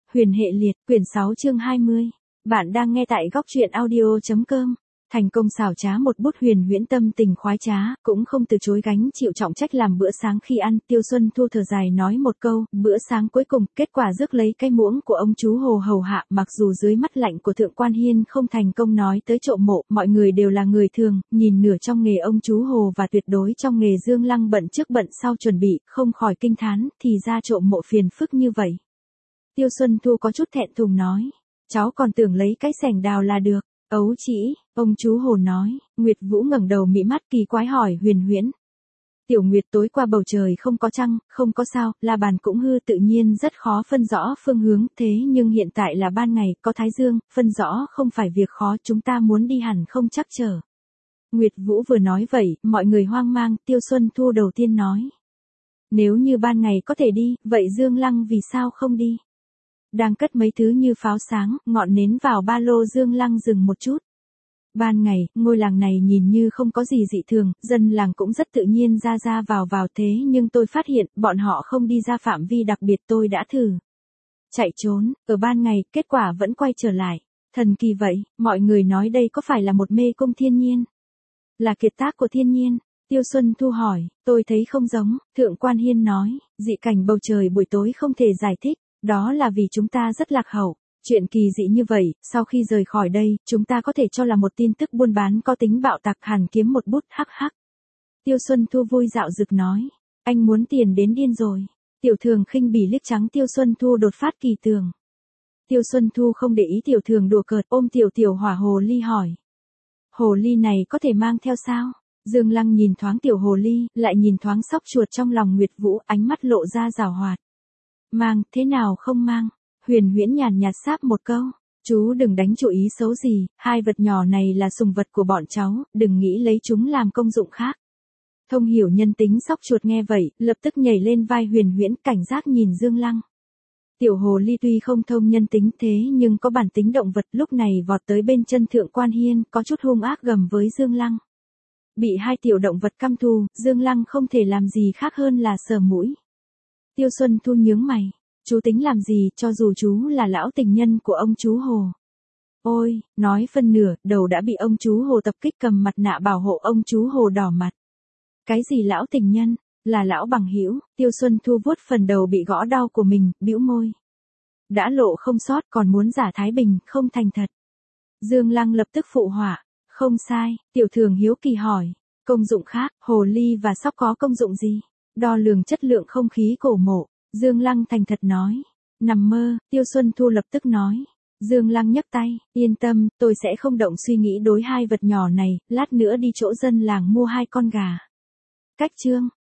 Huyền hệ liệt, quyển 6 chương 20. Bạn đang nghe tại góc truyện audio.com. Thành công xảo trá một bút Huyền Huyễn tâm tình khoái trá, cũng không từ chối gánh chịu trọng trách làm bữa sáng khi ăn. Tiêu Xuân Thu thở dài nói một câu, bữa sáng cuối cùng, kết quả rước lấy cái muỗng của ông chú Hồ hầu hạ. Mặc dù dưới mắt lạnh của Thượng Quan Hiên không thành công nói tới trộm mộ, mọi người đều là người thường, nhìn nửa trong nghề ông chú Hồ và tuyệt đối trong nghề Dương Lăng bận trước bận sau chuẩn bị, không khỏi kinh thán, thì ra trộm mộ phiền phức như vậy. Tiêu Xuân Thu có chút thẹn thùng nói, cháu còn tưởng lấy cái xẻng đào là được. Ấu chỉ, ông chú Hồ nói. Nguyệt Vũ ngẩng đầu mị mắt kỳ quái hỏi Huyền Huyễn. Tiểu Nguyệt, tối qua bầu trời không có trăng, không có sao, la bàn cũng hư, tự nhiên rất khó phân rõ phương hướng, thế nhưng hiện tại là ban ngày, có thái dương, phân rõ không phải việc khó, chúng ta muốn đi hẳn không chắc trở. Nguyệt Vũ vừa nói vậy, mọi người hoang mang. Tiêu Xuân Thu đầu tiên nói. Nếu như ban ngày có thể đi, vậy Dương Lăng vì sao không đi? Đang cất mấy thứ như pháo sáng, ngọn nến vào ba lô. Dương Lăng dừng một chút. Ban ngày, ngôi làng này nhìn như không có gì dị thường, dân làng cũng rất tự nhiên ra vào thế nhưng tôi phát hiện, bọn họ không đi ra phạm vi đặc biệt. Tôi đã thử chạy trốn, ở ban ngày, kết quả vẫn quay trở lại. Thần kỳ vậy, mọi người nói đây có phải là một mê cung thiên nhiên? Là kiệt tác của thiên nhiên? Tiêu Xuân Thu hỏi, tôi thấy không giống. Thượng Quan Hiên nói, dị cảnh bầu trời buổi tối không thể giải thích. Đó là vì chúng ta rất lạc hậu. Chuyện kỳ dị như vậy, sau khi rời khỏi đây, chúng ta có thể cho là một tin tức buôn bán có tính bạo tạc, hẳn kiếm một bút. Hắc hắc. Tiêu Xuân Thu vui dạo dực nói. Anh muốn tiền đến điên rồi. Tiểu Thường khinh bỉ liếc trắng Tiêu Xuân Thu đột phát kỳ tưởng. Tiêu Xuân Thu không để ý Tiểu Thường đùa cợt, ôm tiểu hỏa hồ ly hỏi. Hồ ly này có thể mang theo sao? Dương Lăng nhìn thoáng tiểu hồ ly, lại nhìn thoáng sóc chuột trong lòng Nguyệt Vũ, ánh mắt lộ ra giảo hoạt. Mang, thế nào không mang? Huyền Huyễn nhàn nhạt sáp một câu. Chú đừng đánh chủ ý xấu gì, hai vật nhỏ này là sùng vật của bọn cháu, đừng nghĩ lấy chúng làm công dụng khác. Thông hiểu nhân tính sóc chuột nghe vậy, lập tức nhảy lên vai Huyền Huyễn, cảnh giác nhìn Dương Lăng. Tiểu hồ ly tuy không thông nhân tính thế nhưng có bản tính động vật, lúc này vọt tới bên chân Thượng Quan Hiên, có chút hung ác gầm với Dương Lăng. Bị hai tiểu động vật căm thù, Dương Lăng không thể làm gì khác hơn là sờ mũi. Tiêu Xuân Thu nhướng mày. Chú tính làm gì, cho dù chú là lão tình nhân của ông chú Hồ? Ôi, nói phân nửa, đầu đã bị ông chú Hồ tập kích, cầm mặt nạ bảo hộ. Ông chú Hồ đỏ mặt. Cái gì lão tình nhân? Là lão bằng hữu. Tiêu Xuân Thu vuốt phần đầu bị gõ đau của mình, bĩu môi. Đã lộ không sót còn muốn giả thái bình, không thành thật. Dương Lăng lập tức phụ họa. Không sai. Tiểu Thường hiếu kỳ hỏi. Công dụng khác, hồ ly và sóc có công dụng gì? Đo lường chất lượng không khí cổ mộ. Dương Lăng thành thật nói. Nằm mơ. Tiêu Xuân Thu lập tức nói. Dương Lăng nhấc tay. Yên tâm, tôi sẽ không động suy nghĩ đối hai vật nhỏ này, lát nữa đi chỗ dân làng mua 2 con gà. Cách chương.